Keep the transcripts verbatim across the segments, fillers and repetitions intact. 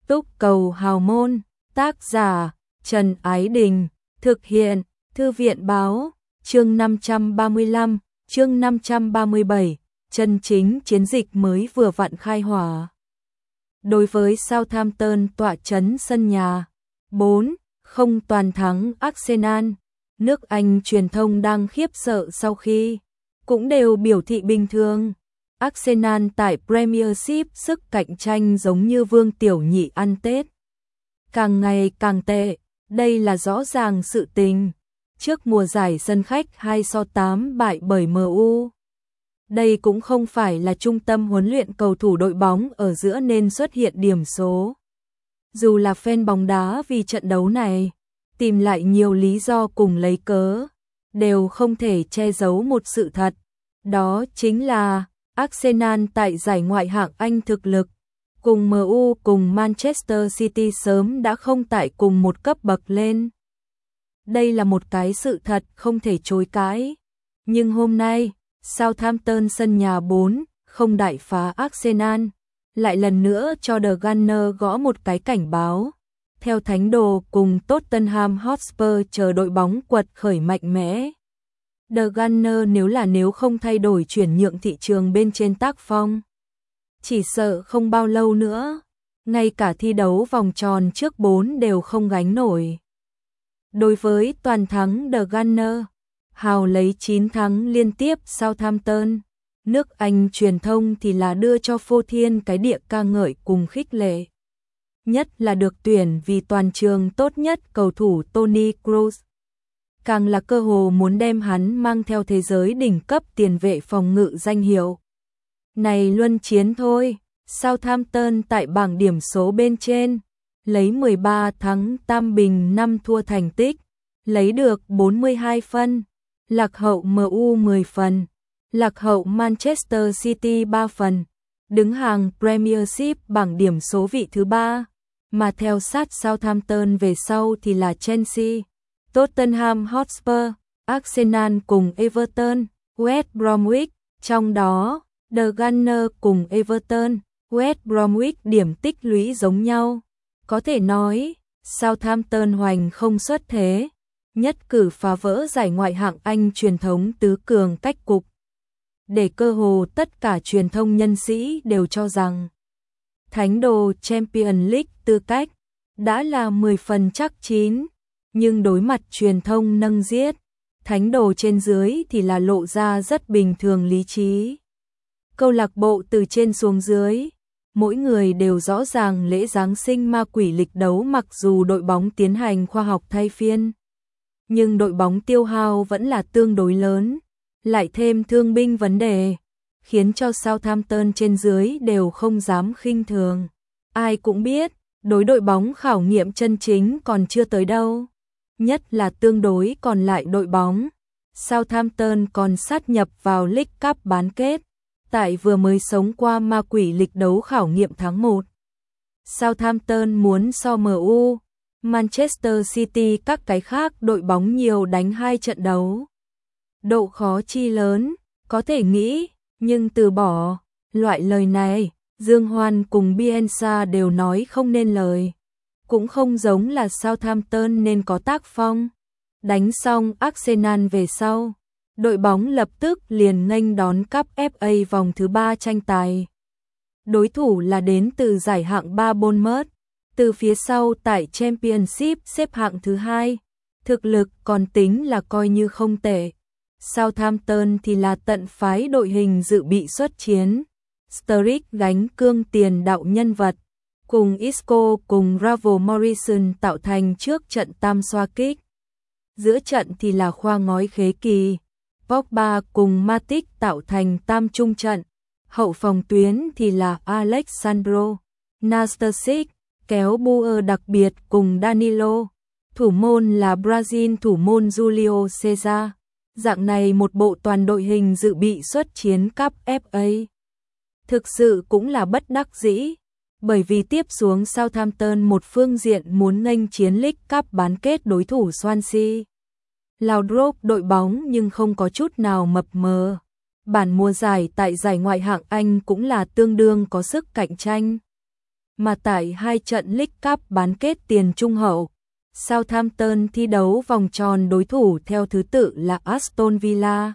Túc Cầu Hào Môn, tác giả Trần Ái Đình, thực hiện Thư viện Báo, chương năm trăm ba mươi lăm, chương năm trăm ba mươi bảy, chân chính chiến dịch mới vừa vặn khai hỏa. Đối với Southampton tọa trấn sân nhà, bốn không toàn thắng Arsenal, nước Anh truyền thông đang khiếp sợ sau khi cũng đều biểu thị bình thường. Arsenal tại Premiership sức cạnh tranh giống như Vương Tiểu Nhị ăn Tết. Càng ngày càng tệ, đây là rõ ràng sự tình. Trước mùa giải sân khách hai so tám bại bởi em u. Đây cũng không phải là trung tâm huấn luyện cầu thủ đội bóng ở giữa nên xuất hiện điểm số. Dù là fan bóng đá vì trận đấu này, tìm lại nhiều lý do cùng lấy cớ, đều không thể che giấu một sự thật. Đó chính là Arsenal tại giải Ngoại hạng Anh thực lực, cùng em u cùng Manchester City sớm đã không tại cùng một cấp bậc lên. Đây là một cái sự thật không thể chối cãi. Nhưng hôm nay, Southampton sân nhà bốn không đại phá Arsenal, lại lần nữa cho The Gunners gõ một cái cảnh báo. Theo Thánh Đồ cùng Tottenham Hotspur chờ đội bóng quật khởi mạnh mẽ. The Gunners nếu là nếu không thay đổi chuyển nhượng thị trường bên trên tác phong, chỉ sợ không bao lâu nữa, ngay cả thi đấu vòng tròn trước bốn đều không gánh nổi. Đối với toàn thắng The Gunners, hào lấy chín thắng liên tiếp Southampton, nước Anh truyền thông thì là đưa cho phô thiên cái địa ca ngợi cùng khích lệ. Nhất là được tuyển vì toàn trường tốt nhất cầu thủ Toni Kroos. Càng là cơ hồ muốn đem hắn mang theo thế giới đỉnh cấp tiền vệ phòng ngự danh hiệu. Này luân chiến thôi, Southampton tại bảng điểm số bên trên, lấy mười ba thắng tam bình năm thua thành tích, lấy được bốn mươi hai phân, lạc hậu em u mười phần, lạc hậu Manchester City ba phần, đứng hàng Premiership bảng điểm số vị thứ ba, mà theo sát Southampton về sau thì là Chelsea, Tottenham Hotspur, Arsenal cùng Everton, West Bromwich, trong đó The Gunners cùng Everton, West Bromwich điểm tích lũy giống nhau. Có thể nói, Southampton hoành không xuất thế, nhất cử phá vỡ giải Ngoại hạng Anh truyền thống tứ cường cách cục. Để cơ hồ tất cả truyền thông nhân sĩ đều cho rằng Thánh Đồ Champions League tư cách đã là mười phần chắc chín, nhưng đối mặt truyền thông nâng giết, Thánh Đồ trên dưới thì là lộ ra rất bình thường lý trí. Câu lạc bộ từ trên xuống dưới, mỗi người đều rõ ràng lễ Giáng sinh ma quỷ lịch đấu mặc dù đội bóng tiến hành khoa học thay phiên, nhưng đội bóng tiêu hao vẫn là tương đối lớn, lại thêm thương binh vấn đề, khiến cho Southampton trên dưới đều không dám khinh thường. Ai cũng biết, đối đội bóng khảo nghiệm chân chính còn chưa tới đâu, nhất là tương đối còn lại đội bóng. Southampton còn sát nhập vào League Cup bán kết, tại vừa mới sống qua ma quỷ lịch đấu khảo nghiệm tháng một. Southampton muốn so em u, Manchester City các cái khác đội bóng nhiều đánh hai trận đấu. Độ khó chi lớn, có thể nghĩ, nhưng từ bỏ, loại lời này, Dương Hoan cùng Bielsa đều nói không nên lời. Cũng không giống là Southampton nên có tác phong. Đánh xong Arsenal về sau, đội bóng lập tức liền nghênh đón cúp ép a vòng thứ ba tranh tài. Đối thủ là đến từ giải hạng ba Bournemouth, từ phía sau tại Championship xếp hạng thứ hai, thực lực còn tính là coi như không tệ. Southampton thì là tận phái đội hình dự bị xuất chiến. Sturridge gánh cương tiền đạo nhân vật, cùng Isco cùng Ravel Morrison tạo thành trước trận tam xoa kích. Giữa trận thì là khoa ngói khế kỳ, Pogba cùng Matic tạo thành tam trung trận. Hậu phòng tuyến thì là Alexandro, Nastasic, kéo Buer đặc biệt cùng Danilo. Thủ môn là Brazil thủ môn Julio Cesar. Dạng này một bộ toàn đội hình dự bị xuất chiến cúp ép a. Thực sự cũng là bất đắc dĩ, bởi vì tiếp xuống Southampton một phương diện muốn nghênh chiến League Cup bán kết đối thủ Swansea. Laudrup đội bóng nhưng không có chút nào mập mờ. Bản mùa giải tại giải Ngoại hạng Anh cũng là tương đương có sức cạnh tranh. mà tại hai trận League Cup bán kết tiền trung hậu, Southampton thi đấu vòng tròn đối thủ theo thứ tự là Aston Villa,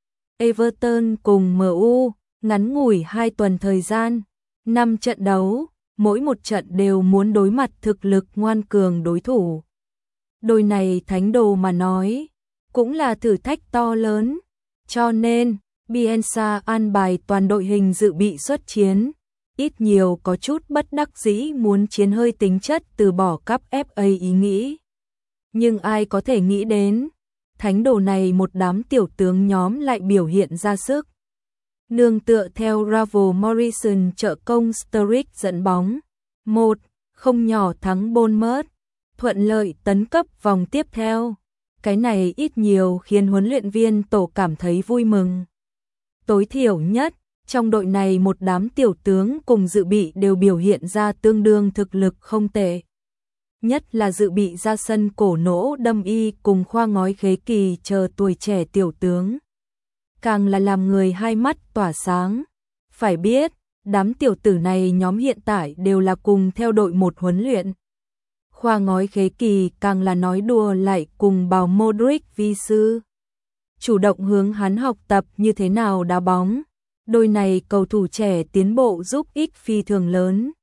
Everton cùng em u, ngắn ngủi hai tuần thời gian, năm trận đấu, mỗi một trận đều muốn đối mặt thực lực ngoan cường đối thủ. Đôi này thánh đồ mà nói, cũng là thử thách to lớn, cho nên Bielsa an bài toàn đội hình dự bị xuất chiến, ít nhiều có chút bất đắc dĩ muốn chiến hơi tính chất từ bỏ cúp ép a ý nghĩ. Nhưng ai có thể nghĩ đến, thánh đồ này một đám tiểu tướng nhóm lại biểu hiện ra sức. Nương tựa theo Ravel Morrison trợ công Sturridge dẫn bóng, một không nhỏ thắng Bournemouth, thuận lợi tấn cấp vòng tiếp theo. Cái này ít nhiều khiến huấn luyện viên tổ cảm thấy vui mừng. Tối thiểu nhất, trong đội này một đám tiểu tướng cùng dự bị đều biểu hiện ra tương đương thực lực không tệ. Nhất là dự bị ra sân cổ nỗ đâm y cùng khoa ngói khế kỳ chờ tuổi trẻ tiểu tướng. Càng là làm người hai mắt tỏa sáng. Phải biết, đám tiểu tử này nhóm hiện tại đều là cùng theo đội một huấn luyện. Khoa ngói khế kỳ càng là nói đùa lại cùng bảo Modric vi sư. Chủ động hướng hắn học tập như thế nào đá bóng. Đôi này cầu thủ trẻ tiến bộ giúp ích phi thường lớn.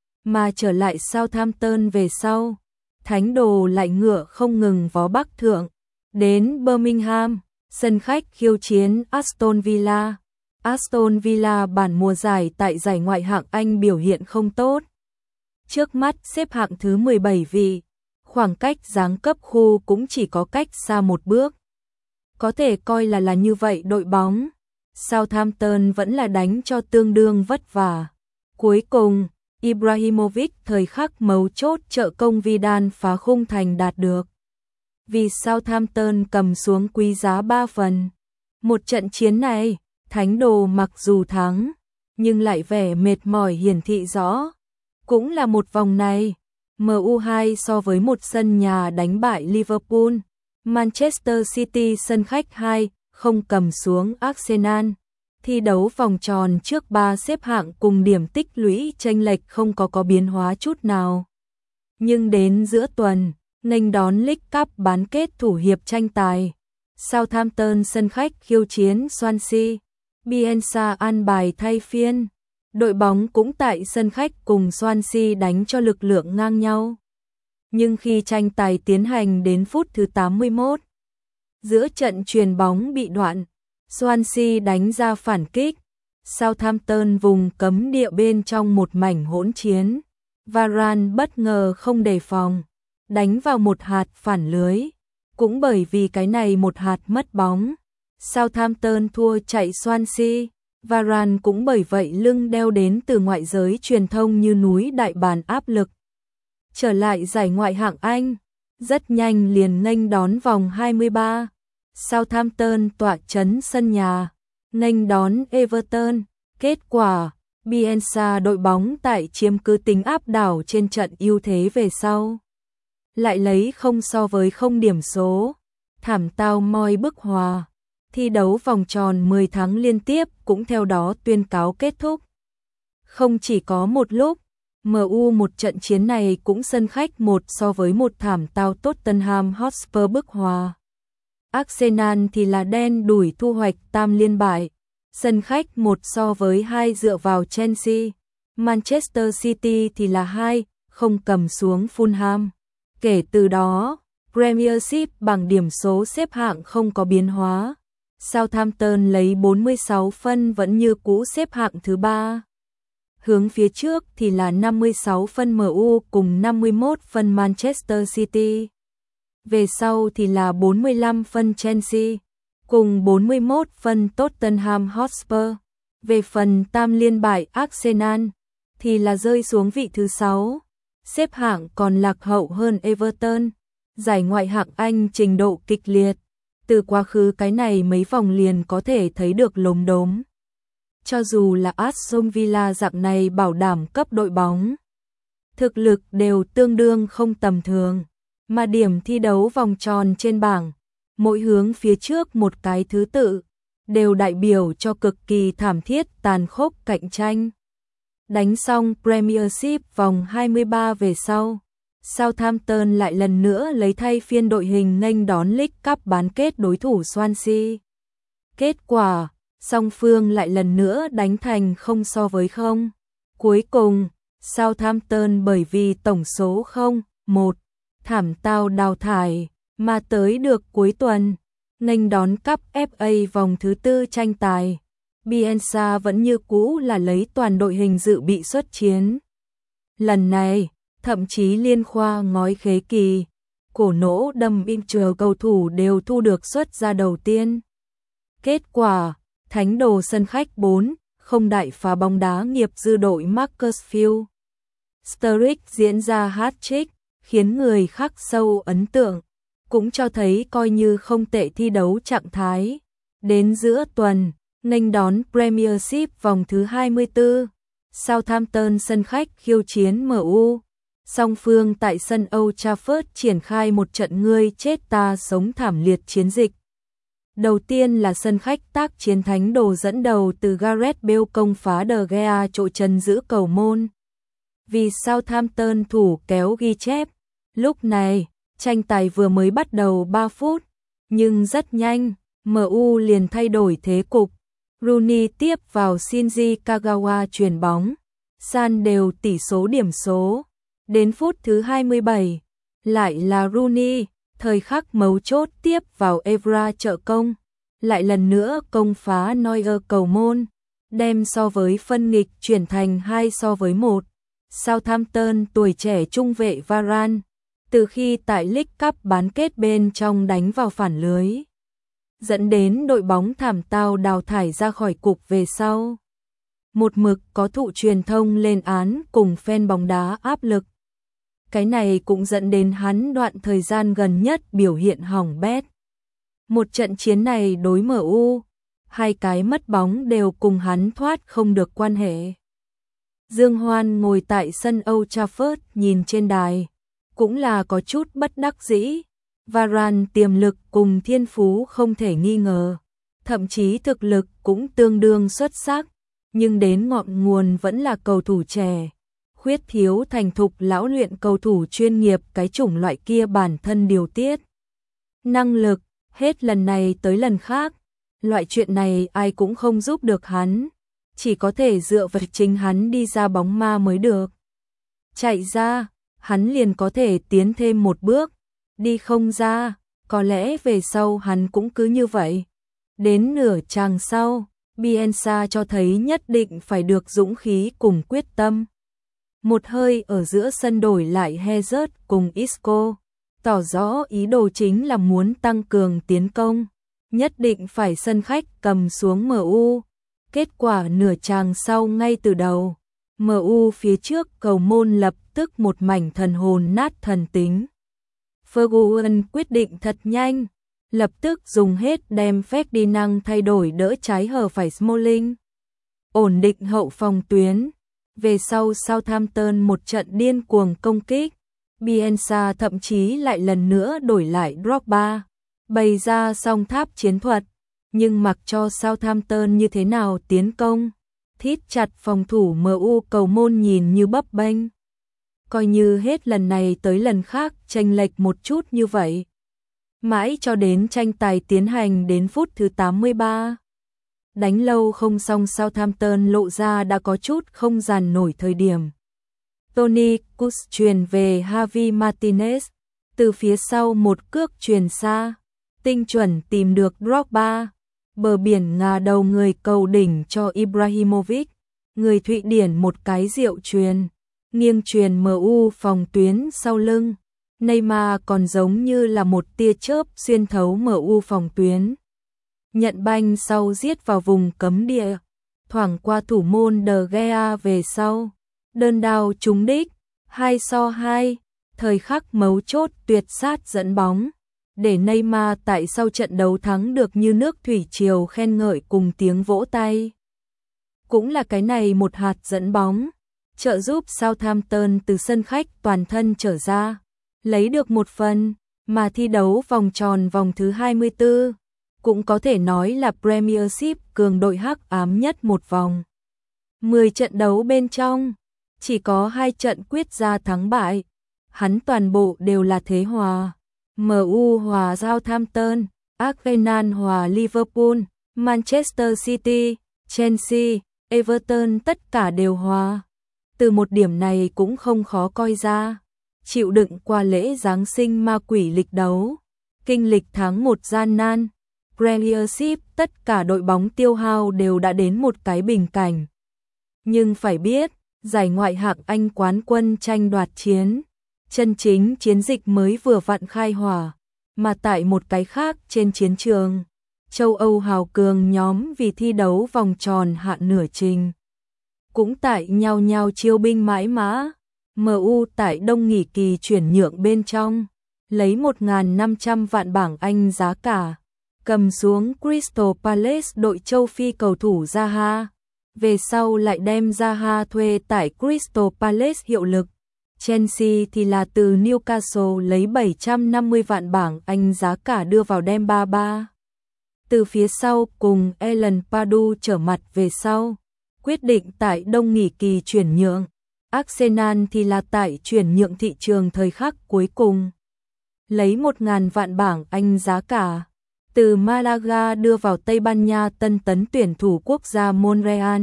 Mà trở lại Southampton về sau, thánh đồ lại ngựa không ngừng vó bắc thượng. Đến Birmingham, sân khách khiêu chiến Aston Villa. Aston Villa bản mùa giải tại giải Ngoại hạng Anh biểu hiện không tốt. Trước mắt xếp hạng thứ mười bảy vị, khoảng cách giáng cấp khu cũng chỉ có cách xa một bước. Có thể coi là là như vậy đội bóng. Southampton vẫn là đánh cho tương đương vất vả. Cuối cùng, Ibrahimovic thời khắc mấu chốt trợ công Vidal phá khung thành đạt được. Vì Southampton cầm xuống quý giá ba phần. Một trận chiến này, thánh đồ mặc dù thắng, nhưng lại vẻ mệt mỏi hiển thị rõ. Cũng là một vòng này, em u hai so với một sân nhà đánh bại Liverpool, Manchester City sân khách hai không cầm xuống Arsenal. Thi đấu vòng tròn trước ba xếp hạng cùng điểm tích lũy chênh lệch không có có biến hóa chút nào. Nhưng đến giữa tuần, nghênh đón League Cup bán kết thủ hiệp tranh tài, Southampton sân khách khiêu chiến Swansea, Bielsa an bài thay phiên. Đội bóng cũng tại sân khách cùng Swansea đánh cho lực lượng ngang nhau. Nhưng khi tranh tài tiến hành đến phút thứ tám mươi mốt, giữa trận chuyền bóng bị đoạn, Swansea đánh ra phản kích. Southampton vùng cấm địa bên trong một mảnh hỗn chiến. Varane bất ngờ không đề phòng, đánh vào một hạt phản lưới. Cũng bởi vì cái này một hạt mất bóng, Southampton thua chạy Swansea. Varane cũng bởi vậy lưng đeo đến từ ngoại giới truyền thông như núi đại bàng áp lực. Trở lại giải Ngoại hạng Anh, rất nhanh liền nghênh đón vòng hai mươi ba. Southampton tọa trấn sân nhà, nghênh đón Everton. Kết quả, Bielsa đội bóng tại chiếm cứ tính áp đảo trên trận ưu thế về sau. Lại lấy không so với không điểm số, thảm tao moi bức hòa. Thi đấu vòng tròn mười tháng liên tiếp cũng theo đó tuyên cáo kết thúc. Không chỉ có một lúc, em u một trận chiến này cũng sân khách một so với một thảm tao Tottenham Hotspur bức hòa. Arsenal thì là đen đủi thu hoạch tam liên bại, sân khách một so với hai dựa vào Chelsea. Manchester City thì là hai không cầm xuống Fulham. Kể từ đó, Premiership bảng điểm số xếp hạng không có biến hóa. Southampton lấy bốn mươi sáu phân vẫn như cũ xếp hạng thứ ba. Hướng phía trước thì là năm mươi sáu phân em u cùng năm mươi mốt phân Manchester City. Về sau thì là bốn mươi lăm phân Chelsea cùng bốn mươi mốt phân Tottenham Hotspur. Về phần tam liên bại Arsenal thì là rơi xuống vị thứ sáu, xếp hạng còn lạc hậu hơn Everton. Giải Ngoại hạng Anh trình độ kịch liệt. Từ quá khứ cái này mấy vòng liền có thể thấy được lốm đốm. Cho dù là Aston Villa dạng này bảo đảm cấp đội bóng, thực lực đều tương đương không tầm thường, mà điểm thi đấu vòng tròn trên bảng, mỗi hướng phía trước một cái thứ tự, đều đại biểu cho cực kỳ thảm thiết tàn khốc cạnh tranh. Đánh xong Premiership vòng hai mươi ba về sau, Southampton lại lần nữa lấy thay phiên đội hình nghênh đón League Cup bán kết đối thủ Swansea. Kết quả, song phương lại lần nữa đánh thành không so với không. Cuối cùng, Southampton bởi vì tổng số không một thảm tao đào thải mà tới được cuối tuần, nghênh đón cúp ép a vòng thứ tư tranh tài. Bielsa vẫn như cũ là lấy toàn đội hình dự bị xuất chiến. Lần này, thậm chí liên khoa ngói khế kỳ, cổ nỗ đâm im chờ cầu thủ đều thu được suất ra đầu tiên. Kết quả, thánh đồ sân khách bốn không đại phá bóng đá nghiệp dư đội Macclesfield. Sturridge diễn ra hat-trick, khiến người khắc sâu ấn tượng, cũng cho thấy coi như không tệ thi đấu trạng thái. Đến giữa tuần, nghênh đón Premiership vòng thứ hai mươi tư, Southampton sân khách khiêu chiến em u. Song phương tại sân Old Trafford triển khai một trận ngươi chết ta sống thảm liệt chiến dịch. Đầu tiên là sân khách tác chiến thánh đồ dẫn đầu từ Gareth Bale công phá De Gea trội chân giữ cầu môn. Vì Southampton thủ kéo ghi chép, lúc này, tranh tài vừa mới bắt đầu ba phút, nhưng rất nhanh, em u liền thay đổi thế cục. Rooney tiếp vào Shinji Kagawa chuyền bóng, san đều tỷ số điểm số. Đến phút thứ hai mươi bảy, lại là Rooney, thời khắc mấu chốt tiếp vào Evra trợ công, lại lần nữa công phá Neuer cầu môn, đem so với phân nghịch chuyển thành hai so với một. Southampton tuổi trẻ trung vệ Varane, từ khi tại League Cup bán kết bên trong đánh vào phản lưới, dẫn đến đội bóng thảm tao đào thải ra khỏi cục về sau. Một mực có thụ truyền thông lên án cùng fan bóng đá áp lực. Cái này cũng dẫn đến hắn đoạn thời gian gần nhất biểu hiện hỏng bét. Một trận chiến này đối em u, hai cái mất bóng đều cùng hắn thoát không được quan hệ. Dương Hoan ngồi tại sân Old Trafford nhìn trên đài, cũng là có chút bất đắc dĩ. Varane tiềm lực cùng thiên phú không thể nghi ngờ, thậm chí thực lực cũng tương đương xuất sắc, nhưng đến ngọn nguồn vẫn là cầu thủ trẻ, khuyết thiếu thành thục lão luyện cầu thủ chuyên nghiệp cái chủng loại kia bản thân điều tiết. Năng lực, hết lần này tới lần khác, loại chuyện này ai cũng không giúp được hắn, chỉ có thể dựa vào chính hắn đi ra bóng ma mới được. Chạy ra, hắn liền có thể tiến thêm một bước, đi không ra, có lẽ về sau hắn cũng cứ như vậy. Đến nửa chàng sau, Bielsa cho thấy nhất định phải được dũng khí cùng quyết tâm. Một hơi ở giữa sân đổi lại Hazard cùng Isco, tỏ rõ ý đồ chính là muốn tăng cường tiến công, nhất định phải sân khách cầm xuống em u. Kết quả nửa chàng sau ngay từ đầu, em u phía trước cầu môn lập tức một mảnh thần hồn nát thần tính. Ferguson quyết định thật nhanh, lập tức dùng hết đem Ferdinand thay đổi đỡ trái hở phải Smalling, ổn định hậu phòng tuyến. Về sau Southampton một trận điên cuồng công kích, Bielsa thậm chí lại lần nữa đổi lại Drogba, bày ra song tháp chiến thuật, nhưng mặc cho Southampton như thế nào tiến công, thít chặt phòng thủ em u cầu môn nhìn như bấp bênh. Coi như hết lần này tới lần khác chênh lệch một chút như vậy. Mãi cho đến tranh tài tiến hành đến phút thứ tám mươi ba. Đánh lâu không xong Southampton lộ ra đã có chút không dàn nổi thời điểm. Tony Kroos truyền về Javi Martinez, từ phía sau một cước truyền xa, tinh chuẩn tìm được Drogba, bờ biển ngả đầu người cầu đỉnh cho Ibrahimovic, người Thụy Điển một cái diệu truyền, nghiêng truyền em u phòng tuyến sau lưng. Neymar còn giống như là một tia chớp xuyên thấu em u phòng tuyến. Nhận banh sau giết vào vùng cấm địa, thoảng qua thủ môn De Gea về sau. Đơn đao trúng đích, hai so hai, thời khắc mấu chốt tuyệt sát dẫn bóng, để Neymar tại sau trận đấu thắng được như nước thủy triều khen ngợi cùng tiếng vỗ tay. Cũng là cái này một hạt dẫn bóng, trợ giúp Southampton từ sân khách toàn thân trở ra, lấy được một phần, mà thi đấu vòng tròn vòng thứ hai mươi tư, cũng có thể nói là Premiership cường đội hắc ám nhất một vòng. mười trận đấu bên trong, chỉ có hai trận quyết ra thắng bại. Hắn toàn bộ đều là thế hòa. em u hòa Southampton, Arsenal hòa Liverpool, Manchester City, Chelsea, Everton tất cả đều hòa. Từ một điểm này cũng không khó coi ra. Chịu đựng qua lễ Giáng sinh ma quỷ lịch đấu, kinh lịch tháng một gian nan, Premiership tất cả đội bóng tiêu hao đều đã đến một cái bình cảnh. Nhưng phải biết, giải ngoại hạng Anh quán quân tranh đoạt chiến, chân chính chiến dịch mới vừa vặn khai hỏa, mà tại một cái khác trên chiến trường, châu Âu hào cường nhóm vì thi đấu vòng tròn hạ nửa trình. Cũng tại nhau nhau chiêu binh mãi mã, em u tại đông nghỉ kỳ chuyển nhượng bên trong, lấy một nghìn năm trăm vạn bảng Anh giá cả, cầm xuống Crystal Palace đội châu Phi cầu thủ Zaha, về sau lại đem Zaha thuê tại Crystal Palace hiệu lực. Chelsea thì là từ Newcastle lấy bảy trăm năm mươi vạn bảng Anh giá cả đưa vào Demba Ba. Từ phía sau cùng Alan Pardew trở mặt về sau, quyết định tại đông nghỉ kỳ chuyển nhượng. Arsenal thì là tại chuyển nhượng thị trường thời khắc cuối cùng, lấy một nghìn vạn bảng Anh giá cả, từ Malaga đưa vào Tây Ban Nha tân tấn tuyển thủ quốc gia Monreal.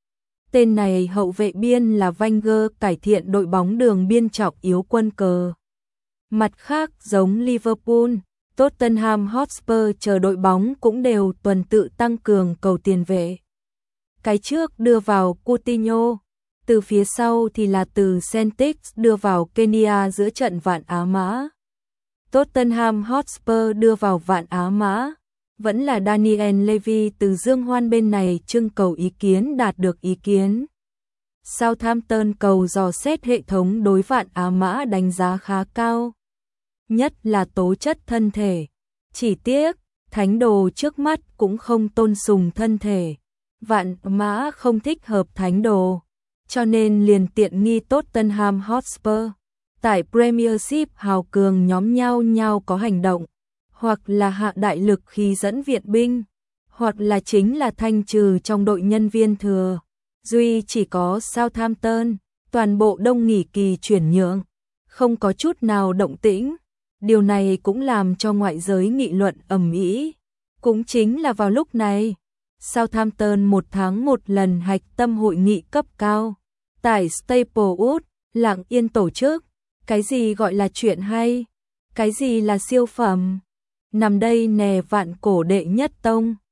Tên này hậu vệ biên là Wenger cải thiện đội bóng đường biên trọng yếu quân cờ. Mặt khác giống Liverpool, Tottenham Hotspur chờ đội bóng cũng đều tuần tự tăng cường cầu tiền vệ. Cái trước đưa vào Coutinho, từ phía sau thì là từ Celtic đưa vào Kenya giữa trận Vạn Á Mã. Tottenham Hotspur đưa vào Vạn Á Mã, vẫn là Daniel Levy từ Dương Hoan bên này trưng cầu ý kiến đạt được ý kiến. Southampton cầu dò xét hệ thống đối Vạn Á Mã đánh giá khá cao, nhất là tố chất thân thể. Chỉ tiếc, thánh đồ trước mắt cũng không tôn sùng thân thể. Vạn Á Mã không thích hợp thánh đồ, cho nên liền tiện nghi Tottenham Hotspur. Tại Premiership hào cường nhóm nhau nhau có hành động, hoặc là hạ đại lực khi dẫn viện binh, hoặc là chính là thanh trừ trong đội nhân viên thừa. Duy chỉ có Southampton, toàn bộ đông nghỉ kỳ chuyển nhượng, không có chút nào động tĩnh. Điều này cũng làm cho ngoại giới nghị luận ầm ĩ. Cũng chính là vào lúc này, Southampton một tháng một lần hạch tâm hội nghị cấp cao tại Staplewood lặng yên tổ chức. Cái gì gọi là chuyện hay? Cái gì là siêu phẩm? Nằm đây nè vạn cổ đệ nhất tông.